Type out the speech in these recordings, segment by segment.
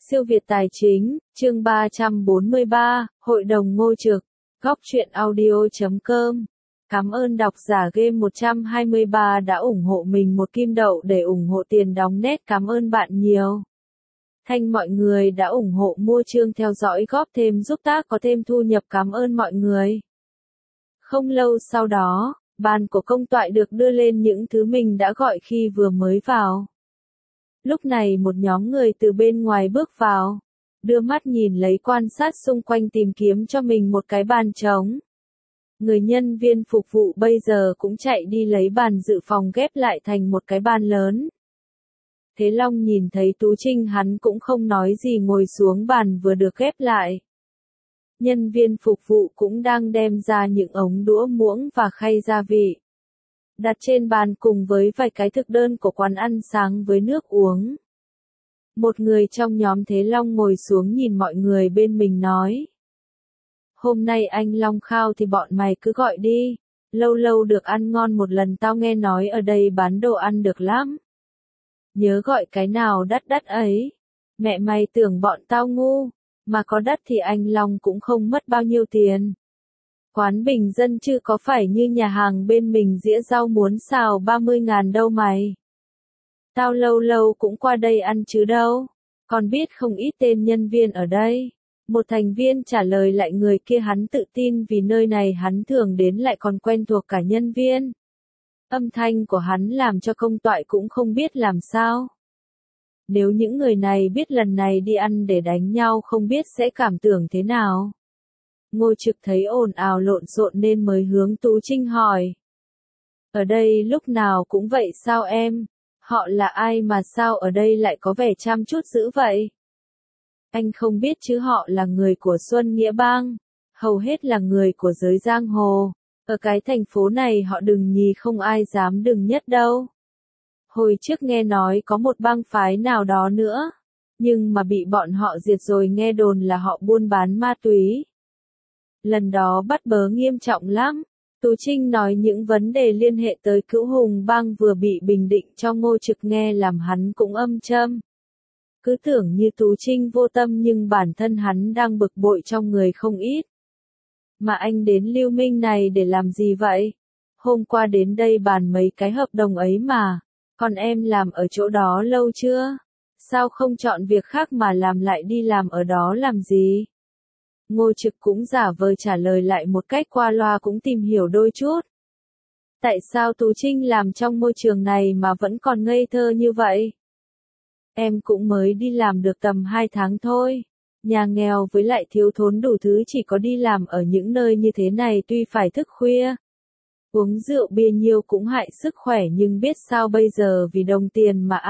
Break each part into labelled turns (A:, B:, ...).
A: Siêu Việt Tài Chính, chương 343, Hội đồng Ngô Trực, Góc truyện audio.com. Cảm ơn độc giả Game 123 đã ủng hộ mình một kim đậu để ủng hộ tiền đóng nét. Cảm ơn bạn nhiều. Thanh mọi người đã ủng hộ mua chương theo dõi góp thêm giúp tác có thêm thu nhập. Cảm ơn mọi người. Không lâu sau đó, bàn của công toại được đưa lên những thứ mình đã gọi khi vừa mới vào. Lúc này một nhóm người từ bên ngoài bước vào, đưa mắt nhìn lấy quan sát xung quanh tìm kiếm cho mình một cái bàn trống. Người nhân viên phục vụ bây giờ cũng chạy đi lấy bàn dự phòng ghép lại thành một cái bàn lớn. Thế Long nhìn thấy Tú Trinh hắn cũng không nói gì ngồi xuống bàn vừa được ghép lại. Nhân viên phục vụ cũng đang đem ra những ống đũa muỗng và khay gia vị. Đặt trên bàn cùng với vài cái thực đơn của quán ăn sáng với nước uống. Một người trong nhóm Thế Long ngồi xuống nhìn mọi người bên mình nói. Hôm nay anh Long khao thì bọn mày cứ gọi đi. Lâu lâu được ăn ngon một lần, tao nghe nói ở đây bán đồ ăn được lắm. Nhớ gọi cái nào đắt đắt ấy. Mẹ mày tưởng bọn tao ngu. Mà có đắt thì anh Long cũng không mất bao nhiêu tiền. Quán bình dân chứ có phải như nhà hàng bên mình dĩa rau muốn xào 30.000 đâu mày. Tao lâu lâu cũng qua đây ăn chứ đâu. Còn biết không ít tên nhân viên ở đây. Một thành viên trả lời lại người kia, hắn tự tin vì nơi này hắn thường đến lại còn quen thuộc cả nhân viên. Âm thanh của hắn làm cho công toại cũng không biết làm sao. Nếu những người này biết lần này đi ăn để đánh nhau không biết sẽ cảm tưởng thế nào. Ngô Trực thấy ồn ào lộn xộn nên mới hướng Tú Trinh hỏi. Ở đây lúc nào cũng vậy sao em? Họ là ai mà sao ở đây lại có vẻ chăm chút dữ vậy? Anh không biết chứ, họ là người của Xuân Nghĩa Bang. Hầu hết là người của giới giang hồ. Ở cái thành phố này họ đừng nhì không ai dám đừng nhất đâu. Hồi trước nghe nói có một bang phái nào đó nữa. Nhưng mà bị bọn họ diệt rồi, nghe đồn là họ buôn bán ma túy. Lần đó bắt bớ nghiêm trọng lắm. Tú Trinh nói những vấn đề liên hệ tới Cửu Hùng Bang vừa bị bình định cho Ngô Trực nghe làm hắn cũng âm châm. Cứ tưởng như Tú Trinh vô tâm nhưng bản thân hắn đang bực bội trong người không ít. Mà anh đến Lưu Minh này để làm gì vậy? Hôm qua đến đây bàn mấy cái hợp đồng ấy mà. Còn em làm ở chỗ đó lâu chưa? Sao không chọn việc khác mà làm lại đi làm ở đó làm gì? Ngô Trực cũng giả vờ trả lời lại một cách qua loa, cũng tìm hiểu đôi chút. Tại sao Tú Trinh làm trong môi trường này mà vẫn còn ngây thơ như vậy? Em cũng mới đi làm được tầm 2 tháng thôi. Nhà nghèo với lại thiếu thốn đủ thứ, chỉ có đi làm ở những nơi như thế này tuy phải thức khuya. Uống rượu bia nhiều cũng hại sức khỏe, nhưng biết sao bây giờ, vì đồng tiền mà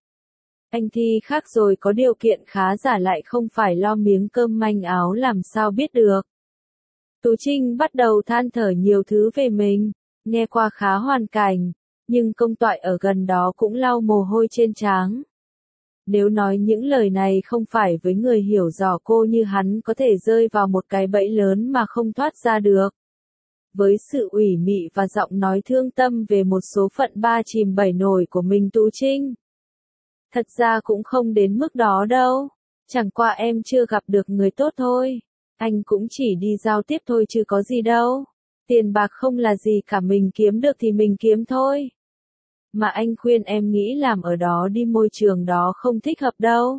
A: anh thì khác rồi, có điều kiện khá giả lại không phải lo miếng cơm manh áo làm sao biết được. Tú Trinh bắt đầu than thở nhiều thứ về mình, nghe qua khá hoàn cảnh, nhưng công toại ở gần đó cũng lau mồ hôi trên trán. Nếu nói những lời này không phải với người hiểu rõ cô như hắn có thể rơi vào một cái bẫy lớn mà không thoát ra được. Với sự ủy mị và giọng nói thương tâm về một số phận ba chìm bảy nổi của mình, Tú Trinh. Thật ra cũng không đến mức đó đâu. Chẳng qua em chưa gặp được người tốt thôi. Anh cũng chỉ đi giao tiếp thôi chứ có gì đâu. Tiền bạc không là gì cả, mình kiếm được thì mình kiếm thôi. Mà anh khuyên em nghĩ làm ở đó đi, môi trường đó không thích hợp đâu.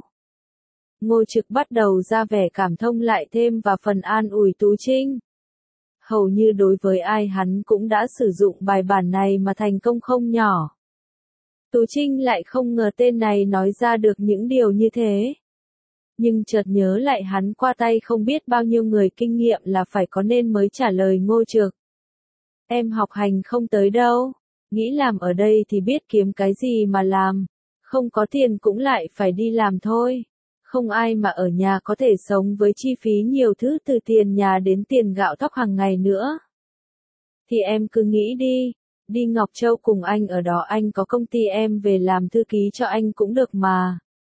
A: Ngô Trực bắt đầu ra vẻ cảm thông lại thêm và phần an ủi Tú Trinh. Hầu như đối với ai hắn cũng đã sử dụng bài bản này mà thành công không nhỏ. Tú Trinh lại không ngờ tên này nói ra được những điều như thế. Nhưng chợt nhớ lại hắn qua tay không biết bao nhiêu người, kinh nghiệm là phải có nên mới trả lời Ngô Trực. Em học hành không tới đâu. Nghĩ làm ở đây thì biết kiếm cái gì mà làm. Không có tiền cũng lại phải đi làm thôi. Không ai mà ở nhà có thể sống với chi phí nhiều thứ từ tiền nhà đến tiền gạo thóc hàng ngày nữa. Thì em cứ nghĩ đi. Đi Ngọc Châu cùng anh, ở đó anh có công ty, em về làm thư ký cho anh cũng được mà.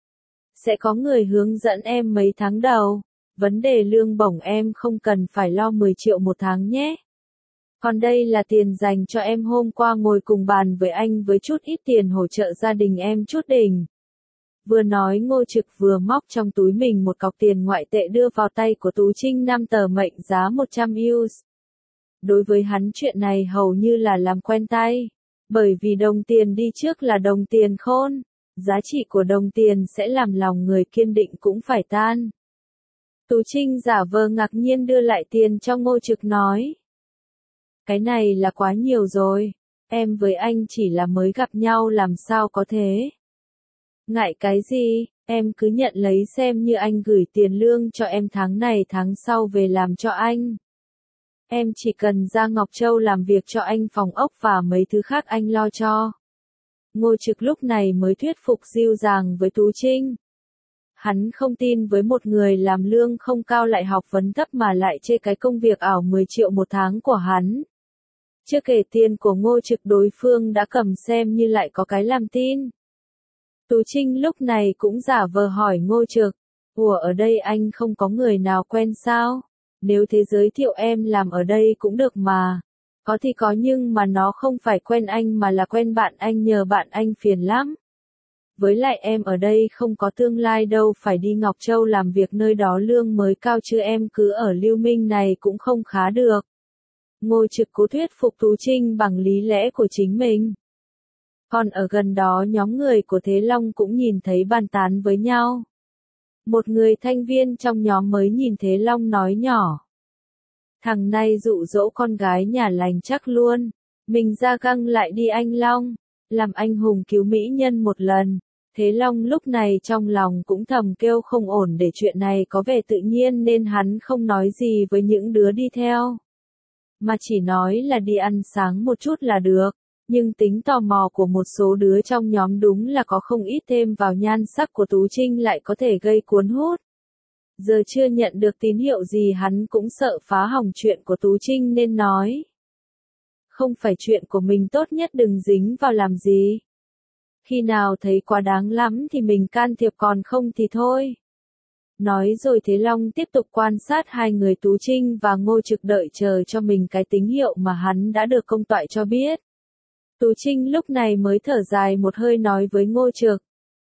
A: Sẽ có người hướng dẫn em mấy tháng đầu. Vấn đề lương bổng em không cần phải lo 10 triệu một tháng nhé. Còn đây là tiền dành cho em, hôm qua ngồi cùng bàn với anh với chút ít tiền hỗ trợ gia đình em chút đỉnh. Vừa nói Ngô Trực vừa móc trong túi mình một cọc tiền ngoại tệ đưa vào tay của Tú Trinh 5 tờ mệnh giá 100 US. Đối với hắn chuyện này hầu như là làm quen tay. Bởi vì đồng tiền đi trước là đồng tiền khôn. Giá trị của đồng tiền sẽ làm lòng người kiên định cũng phải tan. Tú Trinh giả vờ ngạc nhiên đưa lại tiền cho Ngô Trực nói. Cái này là quá nhiều rồi. Em với anh chỉ là mới gặp nhau làm sao có thế. Ngại cái gì, em cứ nhận lấy xem như anh gửi tiền lương cho em tháng này tháng sau về làm cho anh. Em chỉ cần ra Ngọc Châu làm việc cho anh phòng ốc và mấy thứ khác anh lo cho. Ngô Trực lúc này mới thuyết phục dịu dàng với Tú Trinh. Hắn không tin với một người làm lương không cao lại học vấn thấp mà lại chê cái công việc ảo 10 triệu một tháng của hắn. Chưa kể tiền của Ngô Trực đối phương đã cầm xem như lại có cái làm tin. Tú Trinh lúc này cũng giả vờ hỏi Ngô Trực, ủa ở đây anh không có người nào quen sao? Nếu thế giới thiệu em làm ở đây cũng được mà. Có thì có nhưng mà nó không phải quen anh mà là quen bạn anh nhờ bạn anh phiền lắm. Với lại em ở đây không có tương lai đâu phải đi Ngọc Châu làm việc nơi đó lương mới cao chứ em cứ ở Lưu Minh này cũng không khá được. Ngô Trực cố thuyết phục Tú Trinh bằng lý lẽ của chính mình. Còn ở gần đó nhóm người của Thế Long cũng nhìn thấy bàn tán với nhau. Một người thành viên trong nhóm mới nhìn Thế Long nói nhỏ. Thằng này dụ dỗ con gái nhà lành chắc luôn. Mình ra găng lại đi anh Long. Làm anh hùng cứu mỹ nhân một lần. Thế Long lúc này trong lòng cũng thầm kêu không ổn để chuyện này có vẻ tự nhiên nên hắn không nói gì với những đứa đi theo. Mà chỉ nói là đi ăn sáng một chút là được. Nhưng tính tò mò của một số đứa trong nhóm đúng là có không ít thêm vào nhan sắc của Tú Trinh lại có thể gây cuốn hút. Giờ chưa nhận được tín hiệu gì hắn cũng sợ phá hỏng chuyện của Tú Trinh nên nói. Không phải chuyện của mình tốt nhất đừng dính vào làm gì. Khi nào thấy quá đáng lắm thì mình can thiệp còn không thì thôi. Nói rồi Thế Long tiếp tục quan sát hai người Tú Trinh và Ngô Trực đợi chờ cho mình cái tín hiệu mà hắn đã được công toại cho biết. Tú Trinh lúc này mới thở dài một hơi nói với Ngô Trực.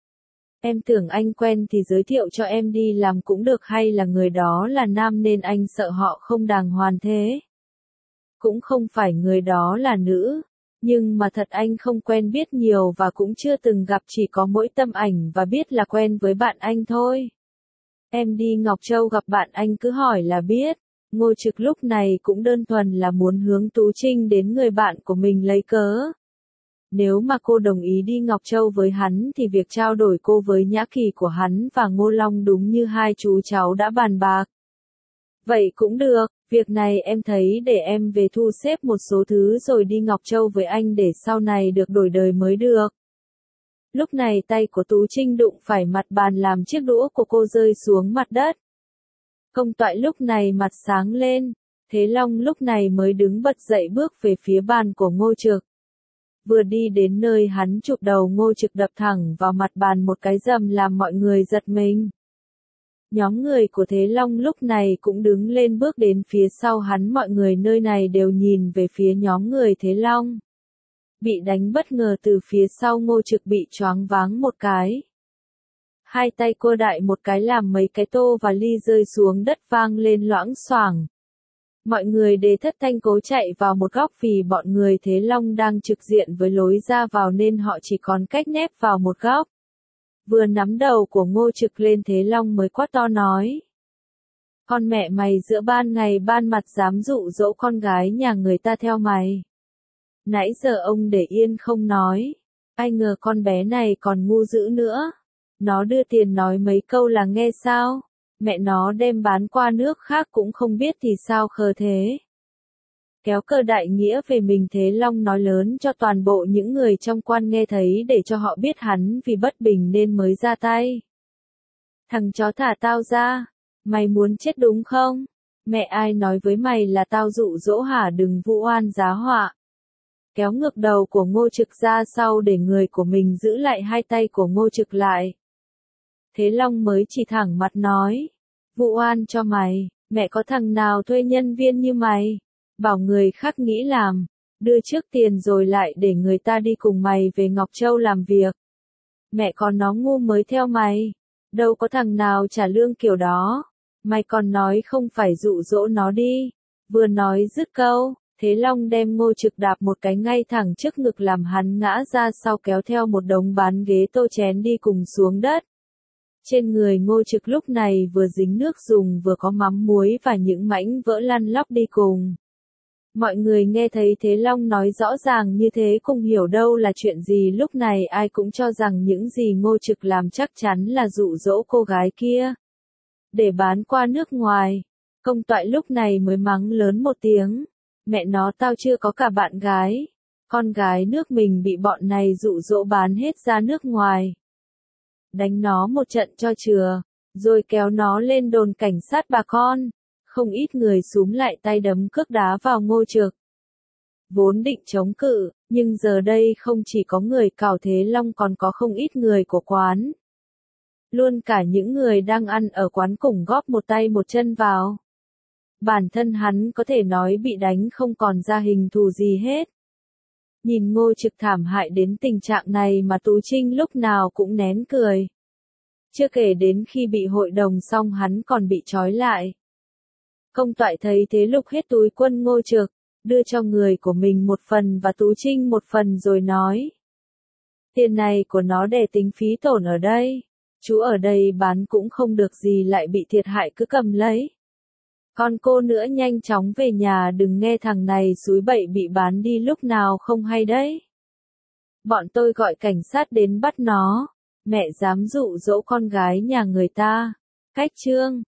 A: Em tưởng anh quen thì giới thiệu cho em đi làm cũng được hay là người đó là nam nên anh sợ họ không đàng hoàng thế. Cũng không phải người đó là nữ, nhưng mà thật anh không quen biết nhiều và cũng chưa từng gặp chỉ có mỗi tâm ảnh và biết là quen với bạn anh thôi. Em đi Ngọc Châu gặp bạn anh cứ hỏi là biết. Ngô Trực lúc này cũng đơn thuần là muốn hướng Tú Trinh đến người bạn của mình lấy cớ. Nếu mà cô đồng ý đi Ngọc Châu với hắn thì việc trao đổi cô với Nhã Kỳ của hắn và Ngô Long đúng như hai chú cháu đã bàn bạc. Vậy cũng được, việc này em thấy để em về thu xếp một số thứ rồi đi Ngọc Châu với anh để sau này được đổi đời mới được. Lúc này tay của Tú Trinh đụng phải mặt bàn làm chiếc đũa của cô rơi xuống mặt đất. Công toại lúc này mặt sáng lên, Thế Long lúc này mới đứng bật dậy bước về phía bàn của Ngô Trực. Vừa đi đến nơi hắn chụp đầu Ngô Trực đập thẳng vào mặt bàn một cái rầm làm mọi người giật mình. Nhóm người của Thế Long lúc này cũng đứng lên bước đến phía sau hắn mọi người nơi này đều nhìn về phía nhóm người Thế Long. Bị đánh bất ngờ từ phía sau Ngô Trực bị choáng váng một cái. Hai tay cô đại một cái làm mấy cái tô và ly rơi xuống đất vang lên loãng xoảng. Mọi người đề thất thanh cố chạy vào một góc vì bọn người Thế Long đang trực diện với lối ra vào nên họ chỉ còn cách nép vào một góc. Vừa nắm đầu của Ngô Trực lên Thế Long mới quát to nói. Con mẹ mày giữa ban ngày ban mặt dám dụ dỗ con gái nhà người ta theo mày. Nãy giờ ông để yên không nói. Ai ngờ con bé này còn ngu dữ nữa. Nó đưa tiền nói mấy câu là nghe sao. Mẹ nó đem bán qua nước khác cũng không biết thì sao khờ thế. Kéo cờ đại nghĩa về mình Thế Long nói lớn cho toàn bộ những người trong quan nghe thấy để cho họ biết hắn vì bất bình nên mới ra tay. Thằng chó thả tao ra. Mày muốn chết đúng không? Mẹ ai nói với mày là tao dụ dỗ hả đừng vu oan giá họa. Kéo ngược đầu của Ngô Trực ra sau để người của mình giữ lại hai tay của Ngô Trực lại. Thế Long mới chỉ thẳng mặt nói. Vụ oan cho mày, mẹ có thằng nào thuê nhân viên như mày. Bảo người khác nghĩ làm. Đưa trước tiền rồi lại để người ta đi cùng mày về Ngọc Châu làm việc. Mẹ con nó ngu mới theo mày. Đâu có thằng nào trả lương kiểu đó. Mày còn nói không phải dụ dỗ nó đi. Vừa nói dứt câu, Thế Long đem Ngô Trực đạp một cái ngay thẳng trước ngực làm hắn ngã ra sau kéo theo một đống bán ghế tô chén đi cùng xuống đất. Trên người Ngô Trực lúc này vừa dính nước dùng vừa có mắm muối và những mảnh vỡ lăn lóc đi cùng. Mọi người nghe thấy Thế Long nói rõ ràng như thế không hiểu đâu là chuyện gì, lúc này ai cũng cho rằng những gì Ngô Trực làm chắc chắn là dụ dỗ cô gái kia để bán qua nước ngoài. Công toại lúc này mới mắng lớn một tiếng. Mẹ nó, tao chưa có cả bạn gái. Con gái nước mình bị bọn này dụ dỗ bán hết ra nước ngoài. Đánh nó một trận cho chừa, rồi kéo nó lên đồn cảnh sát bà con. Không ít người xúm lại tay đấm cước đá vào Ngô Trực. Vốn định chống cự, nhưng giờ đây không chỉ có người cào Thế Long còn có không ít người của quán. Luôn cả những người đang ăn ở quán cùng góp một tay một chân vào. Bản thân hắn có thể nói bị đánh không còn ra hình thù gì hết. Nhìn Ngô Trực thảm hại đến tình trạng này mà Tú Trinh lúc nào cũng nén cười. Chưa kể đến khi bị hội đồng xong hắn còn bị trói lại. Công toại thấy thế lục hết túi quân Ngô Trực, đưa cho người của mình một phần và Tú Trinh một phần rồi nói. Tiền này của nó để tính phí tổn ở đây. Chú ở đây bán cũng không được gì lại bị thiệt hại cứ cầm lấy. Còn cô nữa nhanh chóng về nhà, đừng nghe thằng này xúi bậy bị bán đi lúc nào không hay đấy. Bọn tôi gọi cảnh sát đến bắt nó. Mẹ dám dụ dỗ con gái nhà người ta. Cách chương